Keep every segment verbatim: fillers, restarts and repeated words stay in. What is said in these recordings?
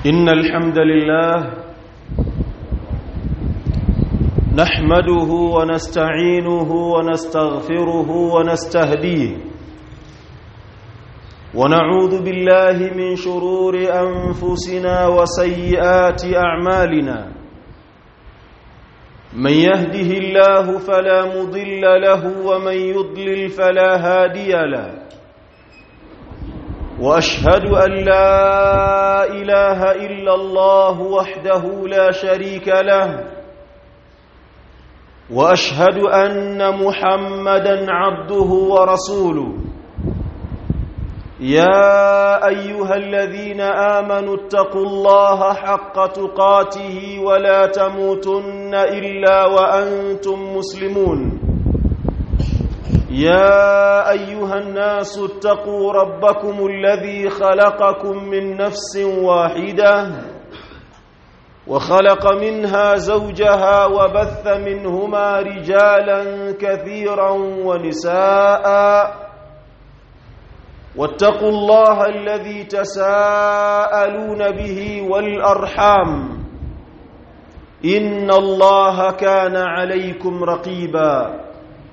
إن الحمد لله نحمده ونستعينه ونستغفره ونستهديه ونعوذ بالله من شرور أنفسنا وسيئات أعمالنا من يهده الله فلا مضل له ومن يضلل فلا هادي له وأشهد أن لا إله إلا الله وحده لا شريك له وأشهد أن محمدًا عبده ورسوله يا أيها الذين آمنوا اتقوا الله حق تقاته ولا تموتن إلا وأنتم مسلمون يا أيها الناس اتقوا ربكم الذي خلقكم من نفس واحدة وخلق منها زوجها وبث منهما رجالا كثيرا ونساء واتقوا الله الذي تساءلون به والأرحام إن الله كان عليكم رقيبا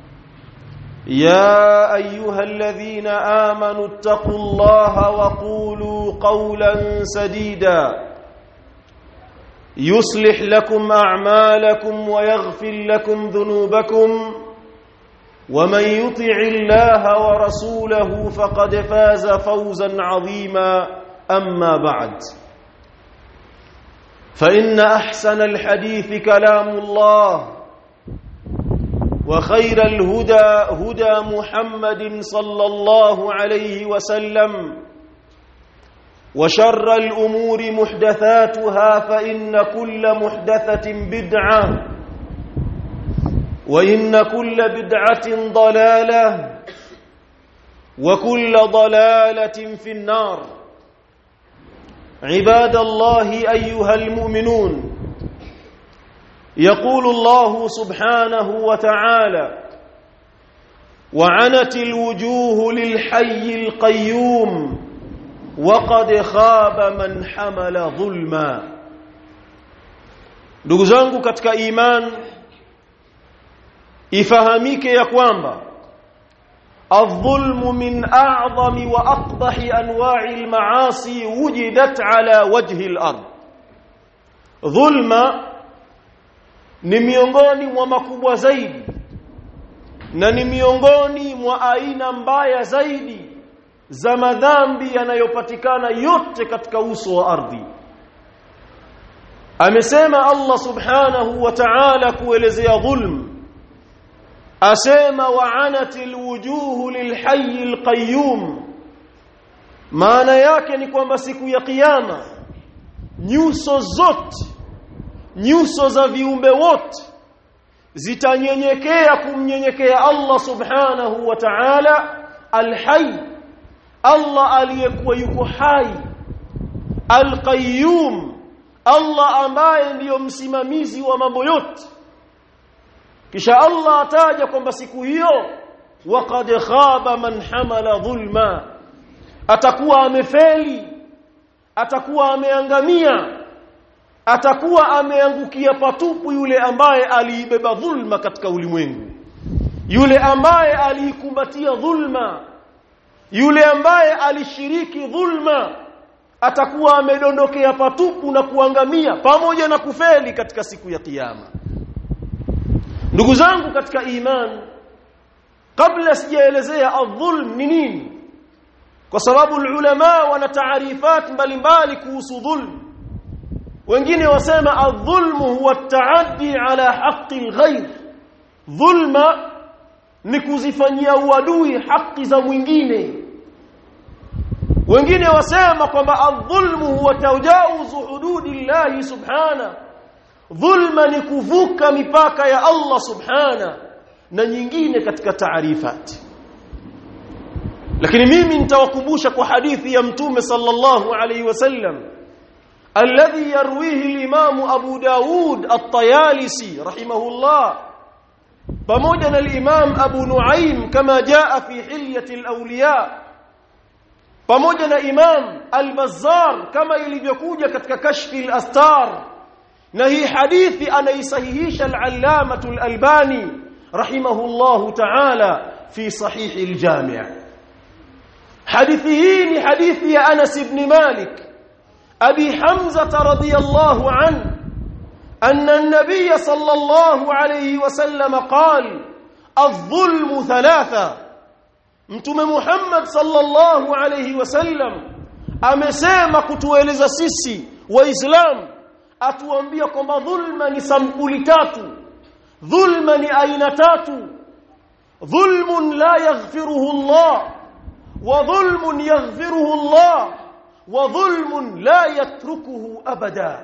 يا أيها الذين آمنوا اتقوا الله وقولوا قولا سديدا يصلح لكم أعمالكم ويغفر لكم ذنوبكم ومن يطع الله ورسوله فقد فاز فوزا عظيما أما بعد فإن أحسن الحديث كلام الله وخير الهدى هدى محمد صلى الله عليه وسلم وشر الأمور محدثاتها فإن كل محدثة بدعة وإن كل بدعة ضلالة وكل ضلالة في النار عباد الله أيها المؤمنون يقول الله سبحانه وتعالى وعنت الوجوه للحي القيوم وقد خاب من حمل ظلما. Ndugu zangu katika iman, ifahamike ya kwamba adh-dhulmu min a'zami wa aqbahi anwa'i al-ma'asi wujidat ala wajhi al-ard. Dhulma ni miongoni mwa makubwa zaidi na ni miongoni mwa aina mbaya zaidi za madhambi yanayopatikana yote katika uso wa ardhi. Amesema Allah subhanahu wa ta'ala kuelezea dhulm, asema wa'anatil wujuhu lilhayyil qayyum. Maana yake ni kwamba siku ya kiyama nyuso zote, nyuso za viumbe wote zitanyenyekea kumnyenyekea Allah subhanahu wa ta'ala al-hayy, Allah aliyekuwa yuko hai, al-qayyum, Allah ambaye ndiyo msimamizi wa mambo yote. Kisha Allah ataja kwamba siku hiyo waqad khaba man hamala dhulma, atakuwa amefeli, atakuwa ameangamia, atakuwa ameangukia patupu yule ambaye aliibeba dhulma katika ulimwengu, yule ambaye aliikumbatia dhulma, yule ambaye alishiriki dhulma, atakuwa amedondokea patupu na kuangamia pamoja na kufeli katika siku ya kiyama. Ndugu zangu katika iman, kabla sijaelezea adh-dhulm ni nini, kwa sababu ulama wana taarifat mbalimbali kuhusu dhulm. Wengine wasema adh-dhulmu huwa at-ta'addi ala haqqi al-ghayr. Dhulma ni kuzifanyia uadui haki za mwingine. Wengine wasema kwamba adh-dhulmu huwa tajawuzu hududillahi subhana. Dhulma ni kuvuka mipaka ya Allah subhana, na nyingine katika taarifati. Lakini mimi nitawakumbusha kwa hadithi ya Mtume sallallahu alayhi wasallam alladhi yarwihi al-Imam Abu Daud at-Tayalisi rahimahullah pamoja na al-Imam Abu Nuaym kama jaa fi hilyati al-awliya pamoja na Imam al-Bazzar kama ilivyokuja katika Kashfi al-Astar, na hii hadithi anaisahihisha al-Allamah al-Albani rahimahullahu ta'ala fi sahih al-Jami'. hadithi hii ni hadithi ya Anas ibn Malik Abi Hamza radhiyallahu anhu أن النبي صلى الله عليه وسلم قال الظلم ثلاثة. Mtume Muhammad sallallahu alayhi wasallam amesema kutueleza sisi waislamu, atuambia kwamba dhulma ni sampuli tatu, dhulma ni aina tatu. Dhulmun la yaghfiruhu Allah, wa dhulmun yaghfiruhu Allah, wa dhulmun la yatrukuhu abada.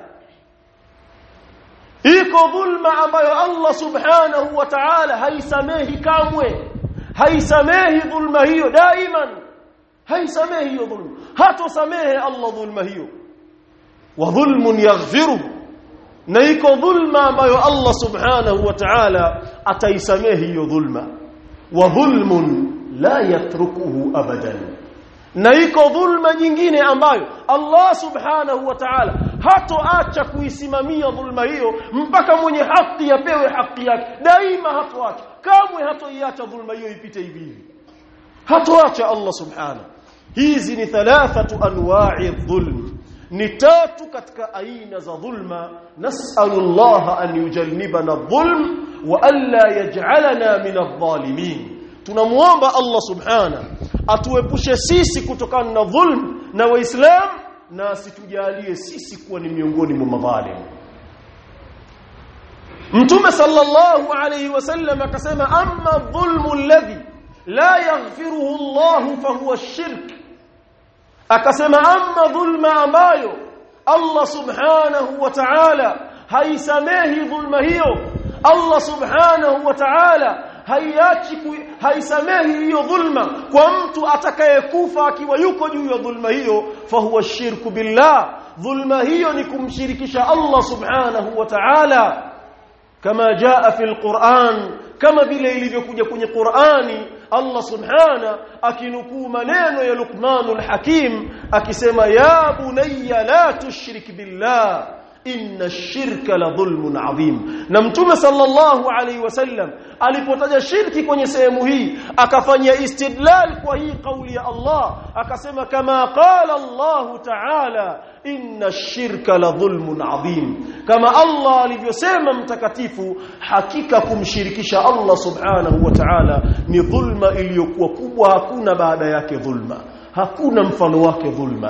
Iko dhulma ambayo Allah subhanahu wa ta'ala haisamehi kamwe, haisamehi dhulma hiyo daiman, haisamehi hiyo dhulma, hatosamehe Allah dhulma hiyo. Wa dhulmun yaghfiru, na iko dhulma ambayo Allah subhanahu wa ta'ala ataisamehi hiyo dhulma. Wa dhulmun la yatrukuhu abadan, na iko dhulma nyingine ambayo Allah subhanahu wa ta'ala hatoacha kuisimamia dhulma hiyo mpaka mwenye haki apewe haki yake. Daima hatoacha, kamwe hatoiacha dhulma hiyo ipite hivi hivi, hatoacha Allah subhanahu. Hizi ni thalathatu anwa'i dhulm, ni tatu katika aina za dhulma. Nas'alu Allah an yujannibana adh-dhulm wa alla yaj'alana min adh-dhalimin. Tunamuomba Allah subhanahu atuepushe sisi kutokana na dhulm na waislamu, na asitujalie sisi kuwa ni miongoni mwa madhalim. Mtume sallallahu alayhi wasallam akasema, amma dhulmu alladhi la yaghfiruhu Allah fa huwa ash-shirk. Akasema amma dhulma ambayo Allah subhanahu wa ta'ala haisamehi dhulma hiyo, Allah subhanahu wa ta'ala haiachi haisamehi hiyo dhulma kwa mtu atakayekufa akiwa yuko juu ya dhulma hiyo, fa huwa shirku billah. Dhulma hiyo ni kumshirikisha Allah subhanahu wa ta'ala, kama jaa fil Qur'an, kama vile ilivyokuja kwenye Qur'ani. Allah subhanahu akinukuu maneno ya Luqmanul Hakim akisema, ya bunayya la tushrik billah inna ash-shirka la dhulmun adhim. Na Mtume sallallahu alayhi wasallam alipotaja shirki kwenye sehemu hii akafanya istidlal kwa hii kauli ya Allah, akasema kama qala Allah ta'ala inna ash-shirka la dhulmun adhim, kama Allah alivyosema mtakatifu, hakika kumshirikisha Allah subhanahu wa ta'ala ni dhulma iliyokuwa kubwa, hakuna baada yake dhulma, hakuna mfano wake dhulma.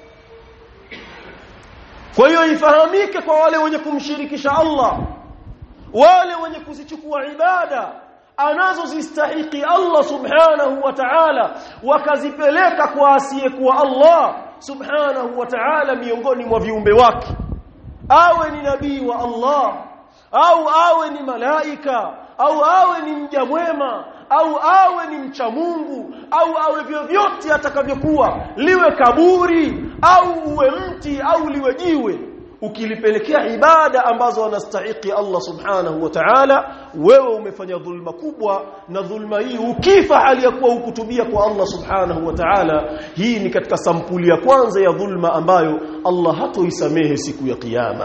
Kwa hiyo ifahamike kwa wale wenye kumshirikisha Allah, wale wenye kuzichukua ibada anazozistahiki Allah subhanahu wa ta'ala wakazipeleka kwa asiyekuwa Allah subhanahu wa ta'ala miongoni mwa viumbe wake, awe ni nabii wa Allah au awe ni malaika au awe ni mja mwema au awe ni mcha Mungu au awe vyovyote atakavyokuwa, liwe kaburi au uwe mti au liwe jiwe, ukilipelekea ibada ambazo anastahili Allah subhanahu wa ta'ala, wewe umefanya dhulma kubwa. Na dhulma hii ukifa hali ya kuwa ukutubia kwa Allah subhanahu wa ta'ala, hii ni katika sampuli ya kwanza ya dhulma ambayo Allah hatoisamehe siku ya kiyama.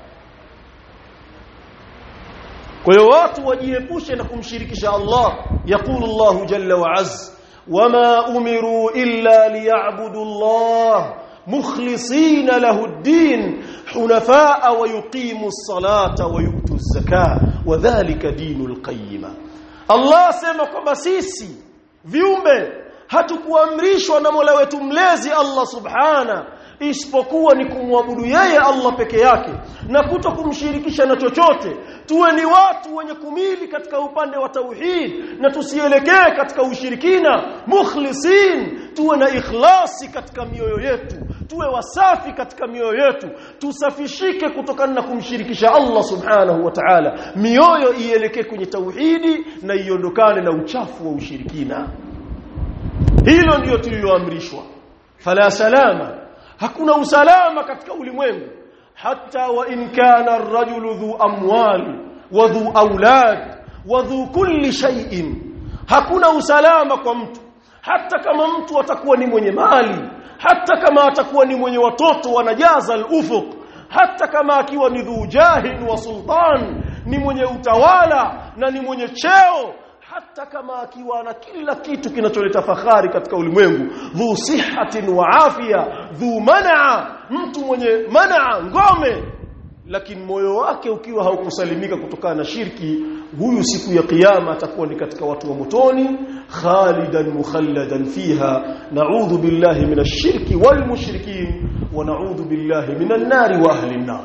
Kwa hiyo watu wajiepushe na kumshirikisha Allah. Yaqulu Allah jalla wa azza, wama umiru illa liya'budu Allah mukhlisina lahu ad-din hunafaa wa yuqimu as-salata wa yu'tu az-zakata wa dhalika dinul qayyima. Allah sema kwamba sisi viumbe hatukuamrishwa na Mola wetu mlezi Allah subhana isipokuwa ni kumwabudu yeye Allah peke yake na kuto kumshirikisha na chochote. Tuwe ni watu wenye kumili katika upande wa tauhid na tusielekee katika ushirikina. Mukhlisin, tuwe na ikhlasi katika mioyo yetu, tuwe wasafi katika mioyo yetu, tusafishike kutokana na kumshirikisha Allah subhanahu wa ta'ala. Mioyo ielekee kwenye tauhidi na iondokane na uchafu wa ushirikina. Hilo ndio tulioamrishwa. Fala salama, hakuna usalama katika ulimwengu, hata wa in kana ar-rajulu dhu amwali wa dhu aulad wa dhu kulli shay'in. Hakuna usalama kwa mtu hata kama mtu atakuwa ni mwenye mali, hata kama atakuwa ni mwenye watoto wanajaza al-ufuq, hata kama akiwa ni dhujahin wa sultan, ni mwenye utawala na ni mwenye cheo, hata kama akiwa na kila kitu kinacholeta fahari katika ulimwengu, dhu sihatin wa afia, dhu manaa, mtu mwenye manaa, ngome, lakini moyo wake ukiwa haukusalimika kutokana na shirki, huyu siku ya kiyama atakuwa ni katika watu wa motoni, khalidan mukhalladan fiha. Na'udhu billahi minash shirki wal mushrikin wa na'udhu billahi minan nari wa ahli an-nar.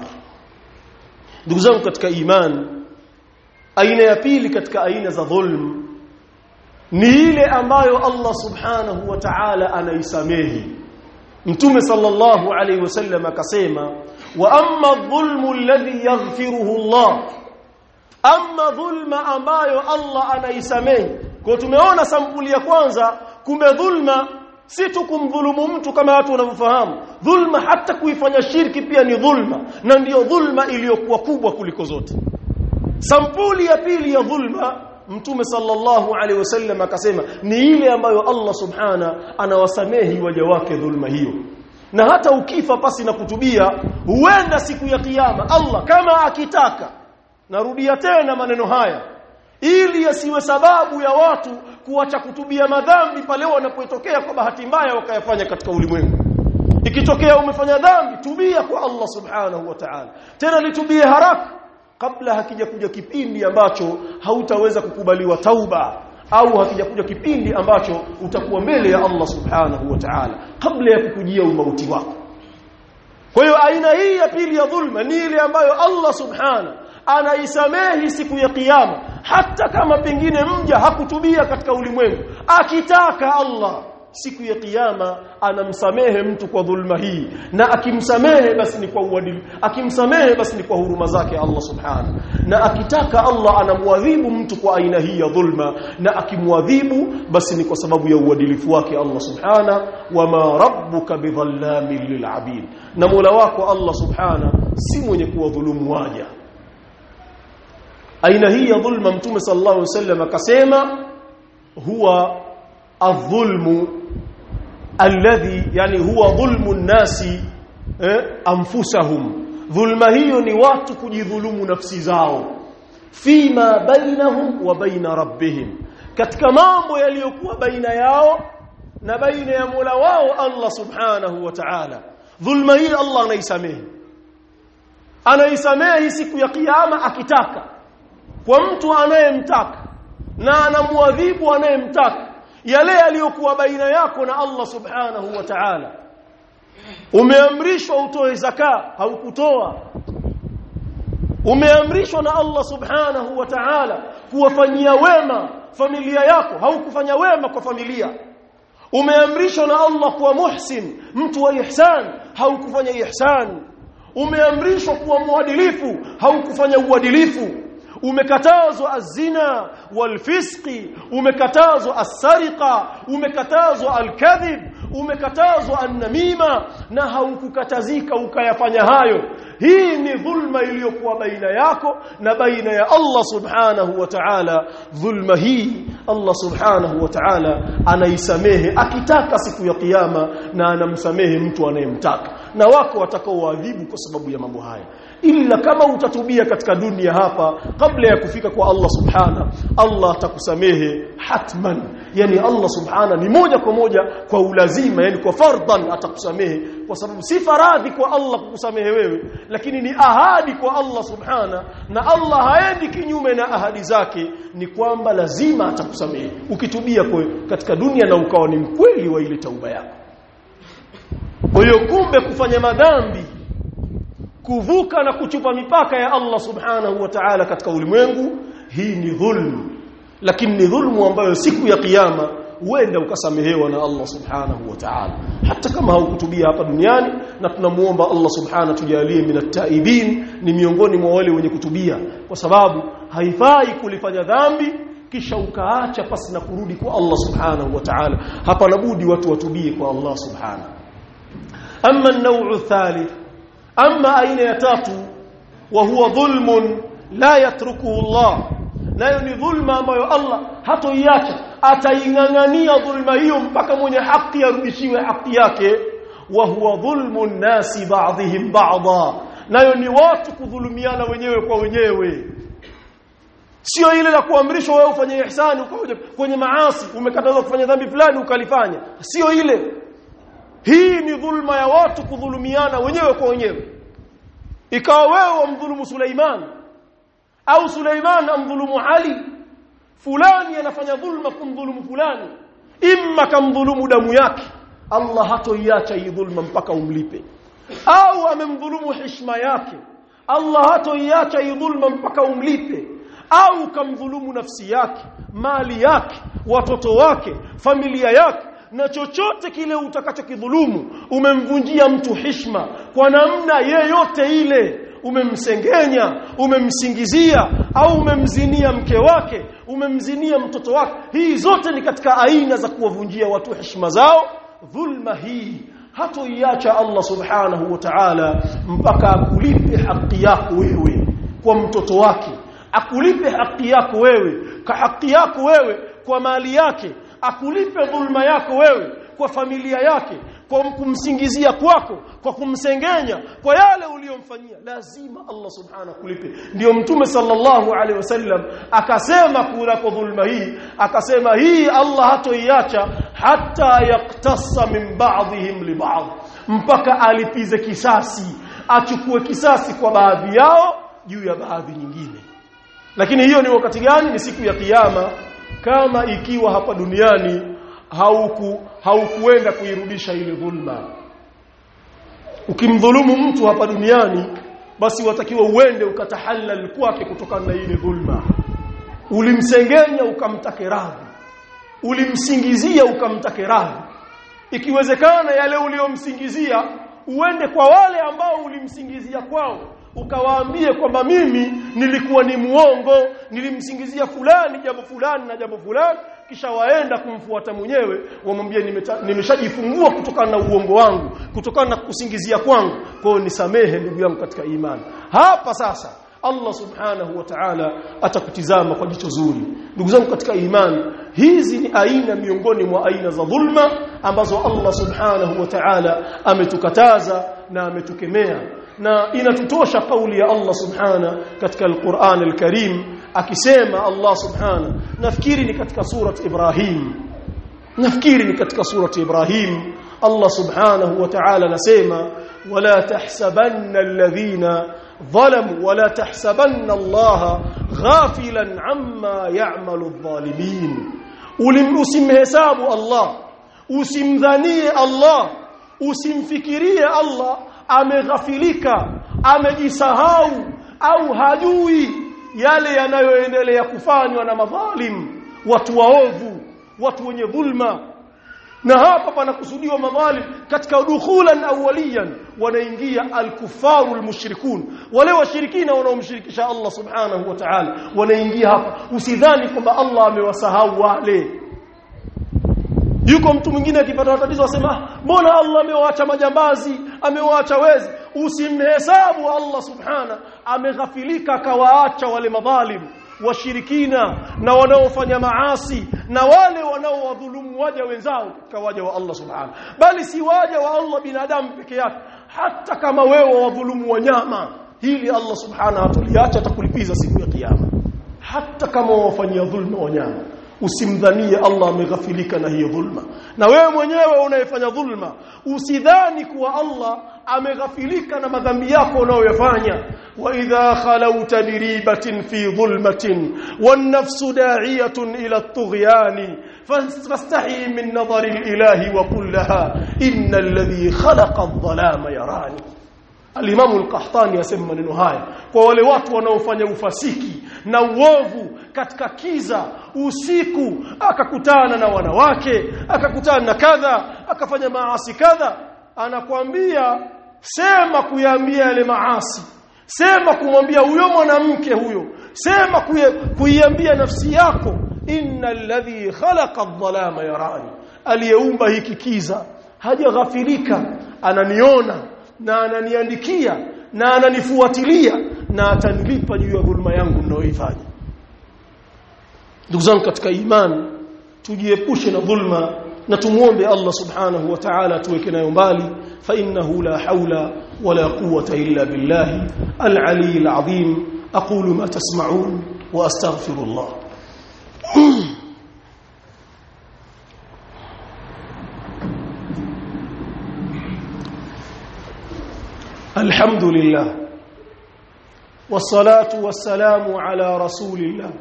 Ndugu zangu katika iman, aina ya pili katika aina za dhulm ni ile ambayo Allah subhanahu wa ta'ala anaisamehi. Mtume sallallahu alayhi wasallam akasema, wa amma adh-dhulmu alladhi yaghfiruhu Allah, amma dhulma ambayo Allah anaisamehi. Kwa tumeona sampuli ya kwanza, kumbe dhulma si tu kumdhulumu mtu kama watu wanavyofahamu. Dhulma hata kuifanya shirki pia ni dhulma, na ndiyo dhulma iliyokuwa kubwa kuliko zote. Sampuli ya pili ya dhulma, Mtume sallallahu alaihi wasallam akasema, ni ile ambayo Allah subhana anawasamehi waja wake dhulma hiyo. Na hata ukifa pasi na kutubia, huenda siku ya kiyama Allah kama akitaka, narudia tena maneno haya ili yasiwe sababu ya watu kuacha kutubia madhambi pale wanapotokea kwa bahati mbaya wakayafanya katika ulimwengu. Ikitokea umefanya dhambi, tubia kwa Allah subhanahu wa ta'ala, tena litubie haraka kabla hakija kuja kipindi ambacho hautaweza kukubaliwa tauba, au hakija kuja kipindi ambacho utakuwa mbele ya Allah subhanahu wa ta'ala kabla ya kukujia umauti wako. Kwa hiyo aina hii ya pili ya dhulma ni ile ambayo Allah subhanahu anaisamehi siku ya kiyama, hata kama pengine mja hakutubia katika ulimwengu. Akitaka Allah siku ya kiyama anamsamehe mtu kwa dhulma hii, na akimsamehe basi ni kwa uadilifu, akimsamehe basi ni kwa huruma zake Allah subhanahu. Na akitaka Allah anamwadhibu mtu kwa aina hii ya dhulma, na akimwadhibu basi ni kwa sababu ya uadilifu wake Allah subhanahu. Wama rabbuka bidhallamin lil'abid, na Mola wako Allah subhanahu si mwenye kuwadhulumu waja. Aina hii ya dhulma Mtume sallallahu alaihi wasallam akasema, huwa adh-dhulmu alladhi, yani huwa dhulmu an-nasi eh, anfusahum. Dhulma hiyo ni watu kujidhulumu nafsi zao, fima bainahum wa baina rabbihim, katika mambo yaliyokuwa baina yao na baina ya Mola wao Allah subhanahu wa ta'ala. Dhulma hii Allah anaisamehe, anaisamehe siku ya kiyama akitaka, kwa mtu anayemtaka, na anamuadhibu anayemtaka yale yaliyokuwa baina yako na Allah subhanahu wa ta'ala. Umeamrishwa utoe zaka, haukutoa. Umeamrishwa na Allah subhanahu wa ta'ala kuwafanyia wema familia yako, haukufanya wema kwa familia. Umeamrishwa na Allah kuwa muhsin, mtu wa ihsan, haukufanya ihsan. Umeamrishwa kuwa muadilifu, haukufanya uadilifu. Umekatazwa az-zina wal-fisqi, umekatazwa as-sariqa, umekatazwa al-kadhib, umekatazwa an-namima, na haukukatazika ukayafanya hayo. Hii ni dhulma iliyokuwa baina yako na baina ya Allah subhanahu wa ta'ala. Dhulma hii Allah subhanahu wa ta'ala anaisamehe akitaka siku ya kiyama, na anamsamehe mtu anayemtaka. Na wako watakaoadhibu kwa sababu ya mambo haya, ila kama utatubia katika dunia hapa kabla ya kufika kwa Allah subhanahu, Allah atakusamehe hatman. Yani Allah subhanahu ni moja kwa moja kwa ulazima, yani kwa fardhan atakusamehe, kwa sababu si faradhi kwa Allah kukusamehe wewe, lakini ni ahadi kwa Allah subhanahu, na Allah haendi kinyume na ahadi zake, ni kwamba lazima atakusamehe ukitubia kwa katika dunia na ukawa ni mkweli wa ile tauba yako. Kwa hiyo kumbe kufanya madhambi, kuvuka na kuchupa mipaka ya Allah subhanahu wa ta'ala katika ulimwengu, hii ni dhulmu, lakini ni dhulmu ambayo siku ya kiyama huenda ukasamehewa na Allah subhanahu wa ta'ala, hata kama haukutubia hapa duniani. Na tunamuomba Allah subhanahu tujalie minat taibin, ni miongoni mwa wale wenye kutubia, kwa sababu haifai kulifanya dhambi kisha ukaacha pasi na kurudi kwa Allah subhanahu wa ta'ala. Hapa nabudi watu watubie kwa Allah subhanahu. Amma an-naw'u thalith, amma aina ya tatu, wa huwa dhulmun la yatrukuhu Allah, nayo ni dhulma ambayo Allah hatoiacha ataingangania dhulma hiyo mpaka mwenye haki arudishiwe haki yake. Wa huwa dhulmu nasi ba'dihim ba'dha, nayo ni watu kudhulumiana wenyewe kwa wenyewe. Sio ile la kuamrishwa wewe ufanye ihsani ukaje kwenye maasi, umekatazwa kufanya dhambi fulani ukalifanya, sio ile. Hii ni dhulma ya watu kudhulumiana wenyewe kwa wenyewe. Ikawa wewe umdhulumu Suleiman au Suleiman amdhulumu Ali, fulani anafanya dhulma kumdhulumu fulani, imma kamdhulumu damu yake, Allah hatoiacha hii dhulma mpaka umlipe. Au amemdhulumu heshima yake, Allah hatoiacha hii dhulma mpaka umlipe. Au kamdhulumu nafsi yake, mali yake, watoto wake, familia yake, na chochote kile utakachokidhulumu, umemvunjia mtu heshima kwa namna yeyote ile, umemsengenya, umemsingizia, au umemzinia mke wake, umemzinia mtoto wake, hii zote ni katika aina za kuwavunjia watu heshima zao. Dhulma hii hatoiacha Allah subhanahu wa ta'ala mpaka akulipe haki yako wewe kwa mtoto wake, akulipe haki yako wewe kwa haki yako wewe kwa mali yake, akulipe dhulma yako wewe kwa familia yake, kwa kumsingizia kwako, kwa kumsengenya, kwa yale uliyomfanyia. Lazima Allah subhanahu kulipe. Ndio Mtume sallallahu alaihi wasallam akasema kula kwa dhulma hii, akasema hii Allah hatoiacha hata yaktasa min ba'dihim li ba'd, mpaka alipize kisasi, achukue kisasi kwa baadhi yao juu ya baadhi nyingine. Lakini hiyo ni wakati gani? Ni siku ya kiyama. Kama ikiwa hapa duniani hauku haukuenda kuirudisha ile dhulma. Ukimdhulumu mtu hapa duniani, basi watakiwa uende ukatahallal kwake kutokana na ile dhulma. Ulimsengenya ukamtake radhi, ulimsingizia ukamtake radhi. Ikiwezekana yale uliyomsingizia uende kwa wale ambao ulimsingizia kwao, ukawaambie kwamba mimi nilikuwa ni muongo, nilimsingizia fulani jambo fulani na jambo fulani, kisha waenda kumfuata mwenyewe wamwambie nimeshajifungua kutokana na uongo wangu, kutokana na kusingizia kwangu, kwa hiyo nisamehe ndugu yangu katika imani. Hapa sasa Allah subhanahu wa ta'ala atakutizama kwa jicho zuri. Ndugu zangu katika imani, hizi ni aina miongoni mwa aina za dhulma ambazo Allah subhanahu wa ta'ala ametukataza na ametukemea. Na inatutosha kauli ya Allah subhana katika al-Qur'an al-Karim akisema Allah subhana, nafikiri ni katika surat Ibrahim, nafikiri ni katika surat Ibrahim, Allah subhanahu wa ta'ala nasema wala tahsabanna alladhina ظلموا ولا تحسبن الله غافلا عما يعمل الظالمين. usimhesabu Allah, usimdhanie Allah, usimfikirie Allah ameghafilika, amejisahau au hajui yale yanayoendelea kufanywa na madhalim, watu waovu, watu wenye dhulma. Na hapa panakusudiwa madhalim katika dukhulan awwaliyan, wanaingia al-kuffaru al-mushrikun, wale washirikina wanaomshirikisha Allah subhanahu wa ta'ala wanaingia hapa. Usidhani kwamba Allah amewasahau wale. Yuko mtu mwingine akipata tatizo asema mbona Allah amewaacha majambazi, amewaacha wezi. Usimhesabu Allah subhana ameghafilika akawaacha wale madhalim, washirikina na wanaofanya maasi na wale wanaowadhulumu waja wenzao katika waja wa Allah subhanahu, bali si waja wa Allah binadamu peke yake, hata kama wewe wadhulumu wanyama, hili Allah subhanahu ataliacha, atakulipiza siku ya kiyama. Hata kama wafanyia dhulma wanyama, usimdhanie Allah ameghafilika na hiyo dhulma. Na wewe mwenyewe unayefanya dhulma, usidhani kuwa Allah ameghafilika na madhambi yako unayoyafanya. Wa idha khalawta diribatin fi dhulmatin wan nafsu da'iyatun ila at-tughyani fastahi min nadhari al-ilahi wa qul laha innal ladhi khalaqa adh-dhalama yarani. Al-Imam al-Qahtani yasema maneno haya kwa wale watu wanaofanya ufasiki na uovu katika kiza usiku, akakutana na wanawake, akakutana na kadha, akafanya maasi kadha, anakuambia sema kuiambia yale maasi, sema kumwambia huyo mwanamke huyo, sema kuiambia nafsi yako innal ladhi khalaqa adh-dhalama yarani, aliyeumba hiki kiza hajaghafilika, ananiona na ananiandikia na ananifuatilia na atanilipa juu ya dhulma yangu ninayoifanya. Ndugu zangu katika imani, tujiepushe na dhulma na tumuombe Allah subhanahu wa ta'ala tuweke nayo mbali fa innahu la hawla wala quwwata illa billahi al-ali al-azim aqulu ma tasma'un wa astaghfirullah alhamdulillah wassalatu wassalamu ala rasulillah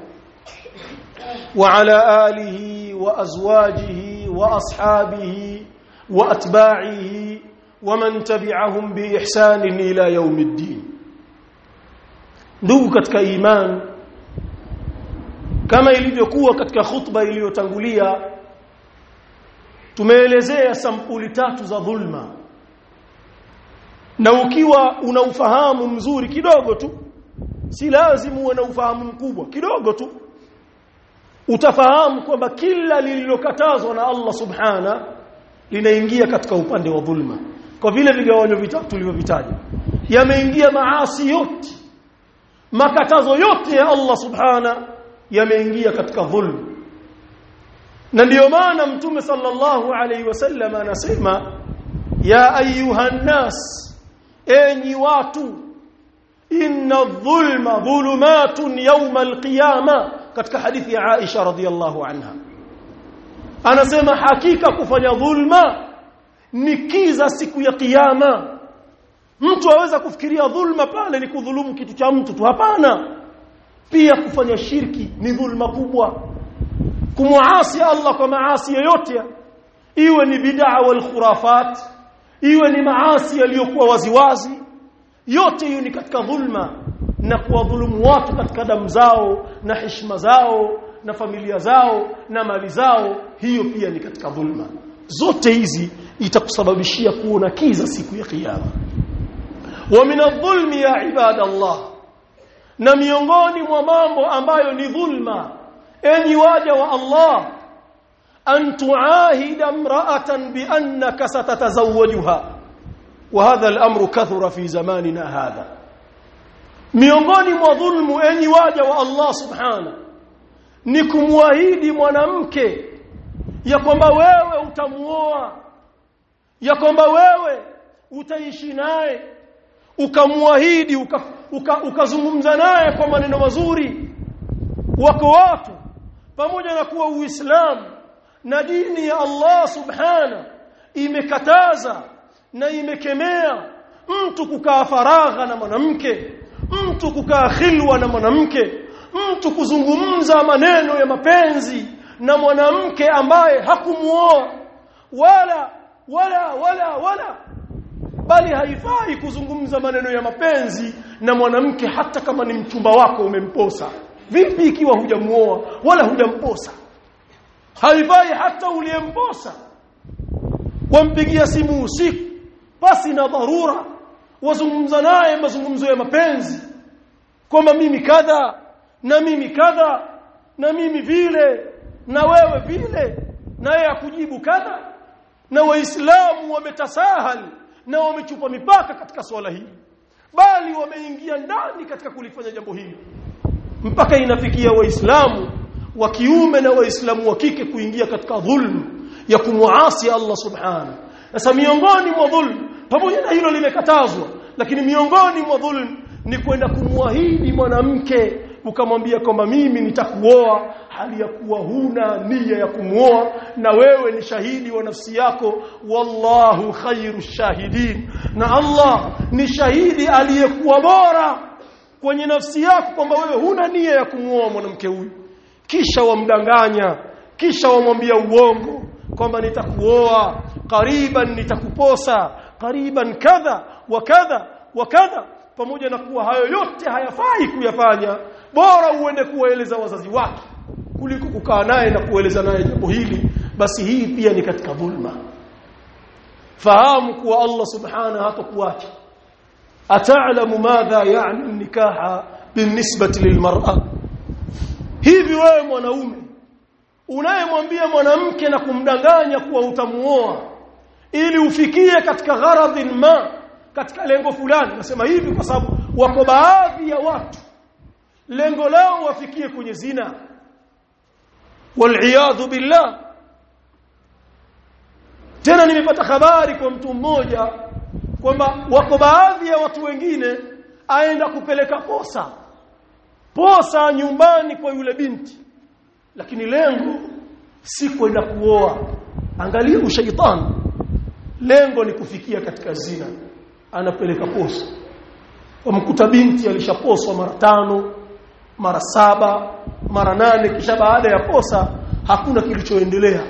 وعلى آله وأزواجه وأصحابه وأتباعه ومن تبعهم بإحسان إلى يوم الدين ndugu katika iman kama ilivyokuwa katika khutba iliyotangulia tumeelezea sampuli tatu za dhulma na ukiwa una ufahamu mzuri kidogo tu si lazima uwe na ufahamu mkubwa kidogo tu utafahamu kwamba kila lililokatazwa na Allah subhana linaingia katika upande wa dhulma kwa vile vigawanyo vitatu tulivyovitaja yameingia maasi yote makatazo yote ya Allah subhana yameingia katika dhulma na ndio maana mtume sallallahu alaihi wasallam anasema ya ayuhan nas enyi watu inna dhulma dhulumatun yawm alqiyama katika hadithi ya Aisha radhiyallahu anha anasema hakika kufanya dhulma ni kiza siku ya kiyama mtu aweza kufikiria dhulma pale ni kudhulumu kitu cha mtu tu hapana pia kufanya shirki ni dhulma kubwa kumuasi Allah kwa maasi yoyote iwe ni bid'a wal khurafat iwe ni maasi yaliyokuwa waziwazi yote hiyo ni katika dhulma na kuwadhulumu watu katika damu zao na heshima zao na familia zao na mali zao hiyo pia ni katika dhulma zote hizi itakusababishia kuona kiza siku ya kiyama wa min adh-dhulmi ya ibadallah na miongoni mwa mambo ambayo ni dhulma enyi waja wa Allah an tuahida imra'atan bi annaka satatazawwajuha wa hadha al-amru kathura fi zamanina hadha miongoni mwa dhulmu enyi waja wa Allah subhana ni kumwahidi mwanamke ya kwamba wewe utamuoa ya kwamba wewe utaishi naye ukamwahidi ukazungumza uka, uka naye kwa maneno mazuri wako watu pamoja na kuwa Uislamu na dini ya Allah subhana imekataza na imekemea mtu kukaa faragha na mwanamke mtu kukaa khilwa na mwanamke mtu kuzungumza maneno ya mapenzi na mwanamke ambaye hakumuoa wala wala wala wala bali haifai kuzungumza maneno ya mapenzi na mwanamke hata kama ni mchumba wako umemposa vipi ikiwa hujamuoa wala hujamposa haifai hata uliyemposa wampigia simu usiku basi na dharura wazungumza naye mazungumzo ya mapenzi kwamba mimi kadha na mimi kadha na mimi vile na wewe vile naye akujibu kadha na waislamu wametasahal na wamechupa mipaka katika swala hili bali wameingia ndani katika kulifanya jambo hili mpaka inafikia waislamu wa kiume na waislamu wa kike kuingia katika dhulm ya kumuasi Allah subhanahu sasa miongoni mwa dhulm pamoja na hilo limekatazwa lakini miongoni mwa dhulm ni kwenda kumwahidi mwanamke ukamwambia kwamba mimi nitakuoa hali ya kuwa huna nia ya kumuoa na wewe ni shahidi wa nafsi yako wallahu khairu shahidin na Allah ni shahidi aliyekuwa bora kwenye nafsi yako kwamba wewe huna nia ya kumuoa mwanamke huyu kisha wamdanganya kisha wamwambia uongo kwamba nitakuoa kariban nitakuposa kariban kadha wa kadha wa kadha pamoja na kuwa hayo yote hayafai kuyafanya bora uende kueleza wazazi wake kuliko kukaa naye na kueleza naye jambo hili basi hii pia ni katika dhulma fahamu kuwa Allah subhanahu hatakuacha ata'lamu madha ya'ni nikaha binisbati lilmar'a hivi wewe mwanaume unayemwambia mwanamke na kumdanganya kuwa utamuoa ili ufikie katika gharadhin ma katika lengo fulani nasema hivi kwa sababu wako baadhi ya watu lengo lao wafikie kwenye zina wal billah. Tena nimepata habari kwa mtu mmoja kwamba wako baadhi ya watu wengine aenda kupeleka posa posa nyumbani kwa yule binti, lakini lengo si kwenda kuoa. Angalia ushaitani, lengo ni kufikia katika zina. Anapeleka posa, wamkuta binti alishaposwa mara tano, mara saba, mara nane, kisha baada ya posa hakuna kilichoendelea.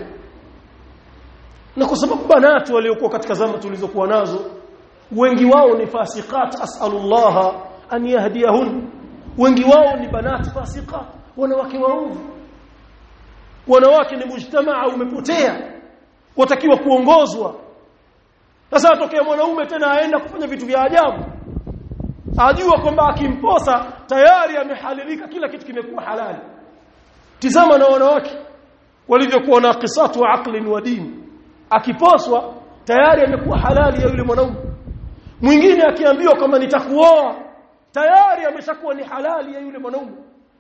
Na kwa sababu banati waliokuwa katika zama tulizokuwa nazo wengi wao ni fasiqat, as'alullah an yahdiyahun, wengi wao ni banati fasiqat, wanawake waovu. Wanawake ni mujtamaa umepotea, watakiwa kuongozwa. Sasa atokea mwanaume tena aenda kufanya vitu vya ajabu, ajua kwamba akimposa tayari amehalilika, kila kitu kimekuwa halali. Tizama na wanawake walivyokuwa na qisatu wa aqli wa dini, akiposwa tayari amekuwa halali ya yule mwanaume. Mwingine akiambiwa kama nitakuoa tayari ameshakuwa ni halali ya yule mwanaume.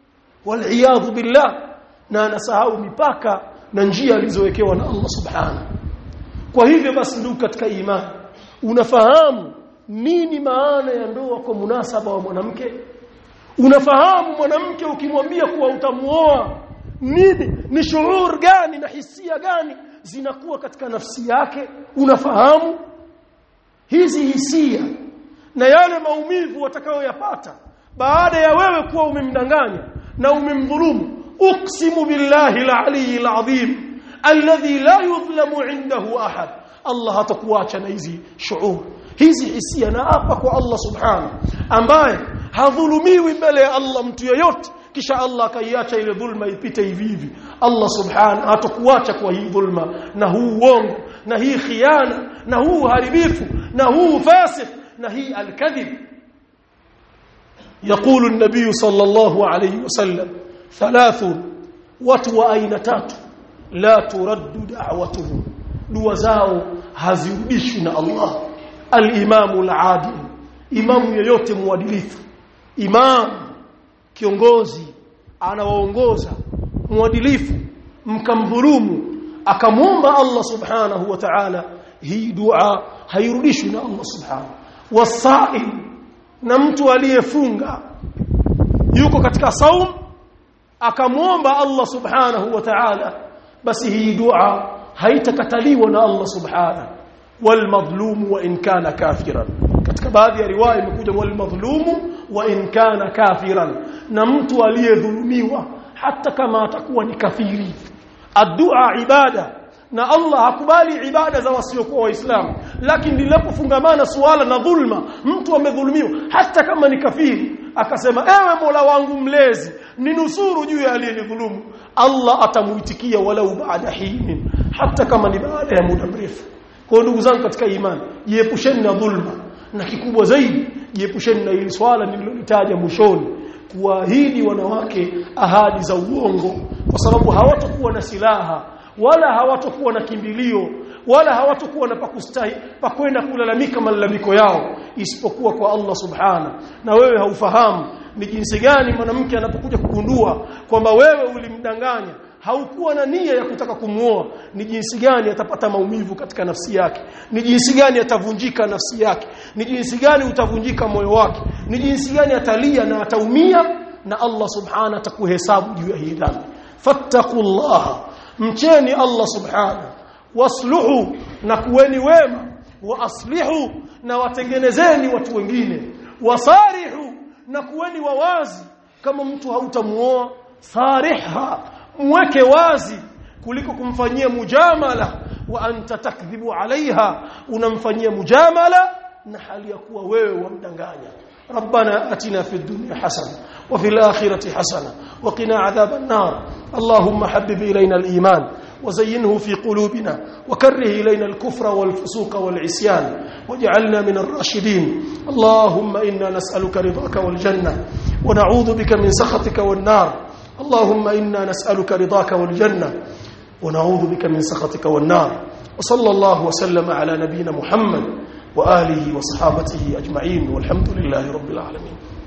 Wal billah, na anasahau mipaka na njia alizowekewa na Allah subhanahu. Kwa hivyo basi ndugu katika imani, unafahamu nini maana ya ndoa kwa munasaba wa mwanamke? Unafahamu mwanamke ukimwambia kuwa utamuoa nini, ni shuur gani na hisia gani zinakuwa katika nafsi yake? Unafahamu hizi hisia na yale maumivu watakayoyapata baada ya wewe kuwa umemdanganya na umemdhulumu? Uqsimu billahi al-ali al-azim alladhi la yudhlamu indahu ahad. Allah hatakuacha na hizi shuur, hizi hisia. Na hapa kwa Allah subhanahu ambaye hadhulumiwi mbele ya Allah mtu yoyote, kisha Allah akaiacha ile dhulma ipite hivi hivi. Allah subhanahu hatakuacha kwa hii dhulma na huu uongo na hii khiana na huu haribifu na huu fasik na hii al-kadhib. يقول النبي صلى الله عليه وسلم ثلاث وتوأين تات لا ترد دعوتهم، dua zao hazirudishwi na Allah. Al-imamu al-adil, imamu yeyote muadilifu, imam kiongozi anawaongoza muadilifu, mkamdhulumu akamuomba Allah subhanahu wa ta'ala, hii dua hairudishwi na Allah subhanahu. Wasaim, na mtu aliyefunga yuko katika saum akamuomba Allah subhanahu wa ta'ala, basi hii dua haitakataliwa na Allah subhanahu. Wal madhlumu wa in kana kafiran, katika baadhi ya riwaya imekuja wal madhlumu wa in kana kafiran, na mtu aliyedhulumiwa hata kama atakuwa ni kafiri. Addu'a ibada, na Allah hakubali ibada za wasiokuwa waislamu, lakini linapofungamana suala na dhulma, mtu amedhulumiwa hata kama ni kafiri, akasema ewe Mola wangu mlezi ninusuru juu ya aliyenidhulumu, Allah atamuitikia walau baada hin, hata kama ni baada ya muda mrefu. Kwa ndugu zangu katika imani, jiepusheni na dhulma, na kikubwa zaidi jiepusheni na hili swala nililolitaja mwishoni, kuahidi wanawake ahadi za uongo, kwa sababu hawatakuwa na silaha wala hawatakuwa na kimbilio wala hawatakuwa na pakustahi pakwenda kulalamika malalamiko yao isipokuwa kwa Allah subhanahu. Na wewe haufahamu ni jinsi gani mwanamke anapokuja kugundua kwamba wewe ulimdanganya, haukuwa na nia ya kutaka kumuoa, ni jinsi gani atapata maumivu katika nafsi yake, ni jinsi gani atavunjika nafsi yake, ni jinsi gani utavunjika moyo wake, ni jinsi gani atalia na ataumia, na Allah subhanahu atakuhesabu juu ya hii dhambi. Fattaqullaha, mcheni Allah subhanahu, wasluhu, na kuweni wema, wa aslihu, na watengenezeni watu wengine, wasarihu, na kuweni wawazi. Kama mtu hautamuoa, sarihha, mweke wazi kuliko kumfanyia mujamala, wa anta takdhibu alaiha, unamfanyia mujamala na hali ya kuwa wewe wamdanganya. ربنا أتنا في الدنيا حسنة وفي الآخرة حسنة وقنا عذاب النار. اللهم حبب إلينا الإيمان وزينه في قلوبنا وكره إلينا الكفر والفسوق والعصيان واجعلنا من الراشدين. اللهم إنا نسألك رضاك والجنة ونعوذ بك من سخطك والنار. اللهم إنا نسألك رضاك والجنة ونعوذ بك من سخطك والنار. وصلى الله وسلم على نبينا محمد وآله وصحابته أجمعين والحمد لله رب العالمين.